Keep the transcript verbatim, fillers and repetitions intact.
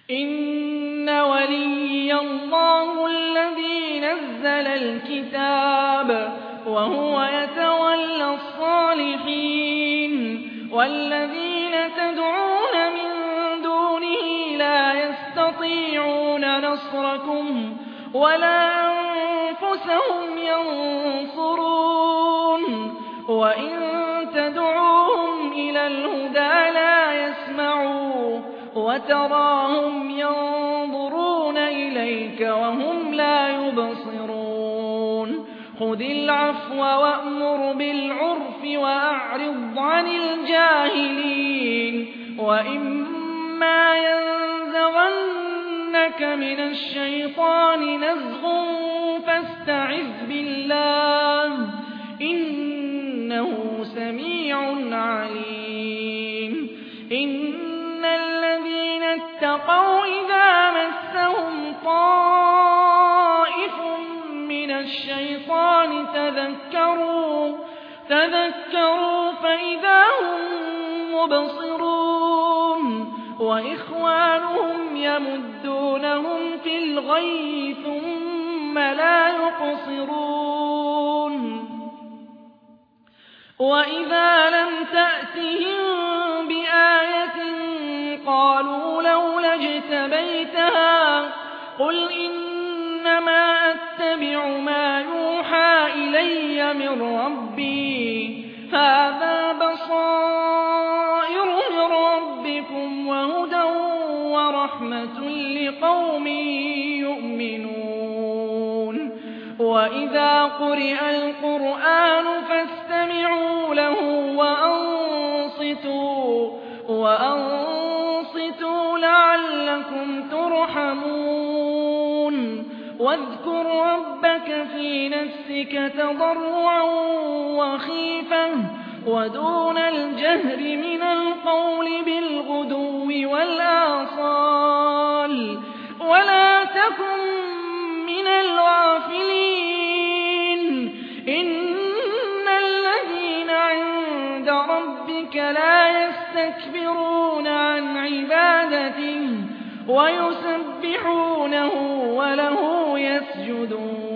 إن وليي الله الذي نزل الكتاب وهو يتولى الصالحين والذين تدعون من دونه لا يستطيعون نصركم ولا أنفسهم ينصرون وإن تدعوهم إلى الهدى لا يسمعوا وتراهم ينظرون إليك وهم لا يبصرون خذ العفو وأمر بالعرف وأعرض عن الجاهلين وإما ينزغنك من الشيطان نزغ فاستعذ بالله إنه سميع عليم إن الذين اتقوا إذا مسهم طائف من الشيطان تذكروا تذكروا فإذا هم مبصرون وإخوانهم يمدونهم في الغي ثم لا يقصرون وإذا لم تأتهم بآية قالوا لولا اجتبيتها قل إنما أتبع ما يوحى إلي من ربي هذا بصائر من ربكم وهدى ورحمة لقوم يؤمنون وإذا قرئ القرآن فاستمعوا له وأنصتوا وأنصتوا لعلكم ترحمون واذكر ربك في نفسك تضرعا وخيفة ودون الجهر من القول بالغدو والآصال ولا تكن من الغافلين إن الذين عند ربك لا يستكبرون عن عبادته ويسبحونه وله يسجدون